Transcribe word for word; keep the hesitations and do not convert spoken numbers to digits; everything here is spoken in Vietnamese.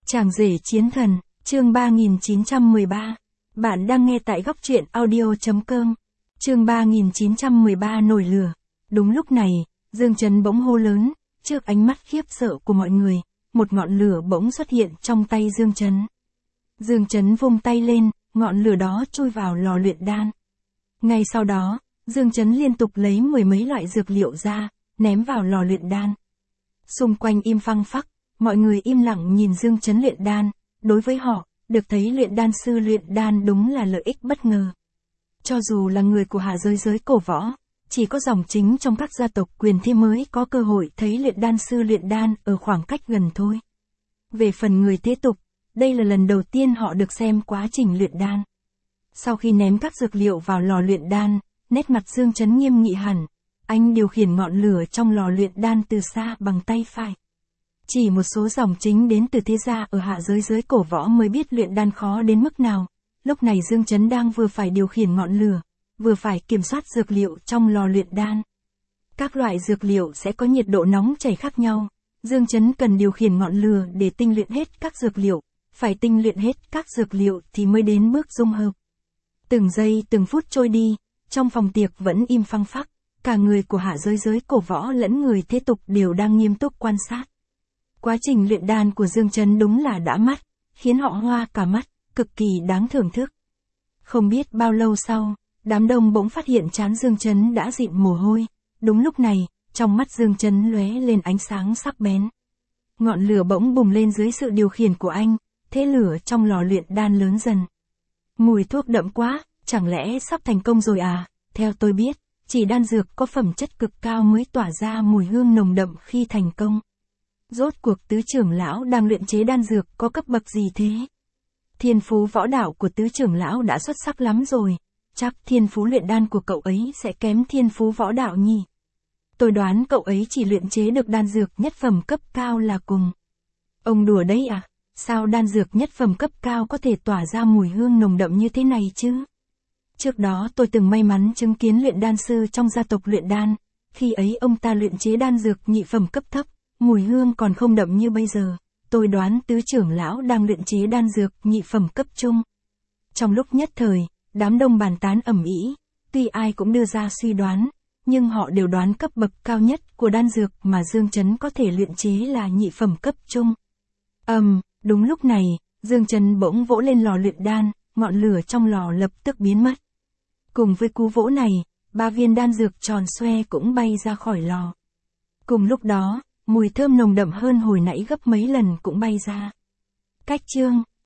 Chàng rể chiến thần, chương ba nghìn chín trăm mười ba. Bạn đang nghe tại góc truyện audio chấm com. Chương ba nghìn chín trăm mười ba nổi lửa. Đúng lúc này, Dương Chấn bỗng hô lớn, trước ánh mắt khiếp sợ của mọi người, một ngọn lửa bỗng xuất hiện trong tay Dương Chấn. Dương Chấn vung tay lên, ngọn lửa đó chui vào lò luyện đan. Ngay sau đó, Dương Chấn liên tục lấy mười mấy loại dược liệu ra, ném vào lò luyện đan. Xung quanh im phăng phắc, mọi người im lặng nhìn Dương Chấn luyện đan, đối với họ, được thấy luyện đan sư luyện đan đúng là lợi ích bất ngờ. Cho dù là người của hạ giới giới cổ võ, chỉ có dòng chính trong các gia tộc quyền thế mới có cơ hội thấy luyện đan sư luyện đan ở khoảng cách gần thôi. Về phần người thế tục, đây là lần đầu tiên họ được xem quá trình luyện đan. Sau khi ném các dược liệu vào lò luyện đan, nét mặt Dương Chấn nghiêm nghị hẳn, anh điều khiển ngọn lửa trong lò luyện đan từ xa bằng tay phải. Chỉ một số dòng chính đến từ thế gia ở hạ giới giới cổ võ mới biết luyện đan khó đến mức nào. Lúc này Dương Chấn đang vừa phải điều khiển ngọn lửa, vừa phải kiểm soát dược liệu trong lò luyện đan. Các loại dược liệu sẽ có nhiệt độ nóng chảy khác nhau. Dương Chấn cần điều khiển ngọn lửa để tinh luyện hết các dược liệu, phải tinh luyện hết các dược liệu thì mới đến bước dung hợp. Từng giây từng phút trôi đi, trong phòng tiệc vẫn im phăng phắc, cả người của hạ giới giới cổ võ lẫn người thế tục đều đang nghiêm túc quan sát. Quá trình luyện đan của Dương Chấn đúng là đã mắt, khiến họ hoa cả mắt, cực kỳ đáng thưởng thức. Không biết bao lâu sau, đám đông bỗng phát hiện trán Dương Chấn đã dịn mồ hôi. Đúng lúc này, trong mắt Dương Chấn lóe lên ánh sáng sắc bén. Ngọn lửa bỗng bùng lên dưới sự điều khiển của anh, thế lửa trong lò luyện đan lớn dần. Mùi thuốc đậm quá, chẳng lẽ sắp thành công rồi à? Theo tôi biết, chỉ đan dược có phẩm chất cực cao mới tỏa ra mùi hương nồng đậm khi thành công. Rốt cuộc tứ trưởng lão đang luyện chế đan dược có cấp bậc gì thế? Thiên phú võ đạo của tứ trưởng lão đã xuất sắc lắm rồi, chắc thiên phú luyện đan của cậu ấy sẽ kém thiên phú võ đạo nhỉ? Tôi đoán cậu ấy chỉ luyện chế được đan dược nhất phẩm cấp cao là cùng. Ông đùa đấy à? Sao đan dược nhất phẩm cấp cao có thể tỏa ra mùi hương nồng đậm như thế này chứ? Trước đó tôi từng may mắn chứng kiến luyện đan sư trong gia tộc luyện đan, khi ấy ông ta luyện chế đan dược nhị phẩm cấp thấp, mùi hương còn không đậm như bây giờ. Tôi đoán tứ trưởng lão đang luyện chế đan dược nhị phẩm cấp trung. Trong lúc nhất thời, đám đông bàn tán ầm ĩ, tuy ai cũng đưa ra suy đoán, nhưng họ đều đoán cấp bậc cao nhất của đan dược mà Dương Chấn có thể luyện chế là nhị phẩm cấp trung. Ầm, um, đúng lúc này, Dương Chấn bỗng vỗ lên lò luyện đan, ngọn lửa trong lò lập tức biến mất. Cùng với cú vỗ này, ba viên đan dược tròn xoe cũng bay ra khỏi lò. Cùng lúc đó, mùi thơm nồng đậm hơn hồi nãy gấp mấy lần cũng bay ra. Cách chương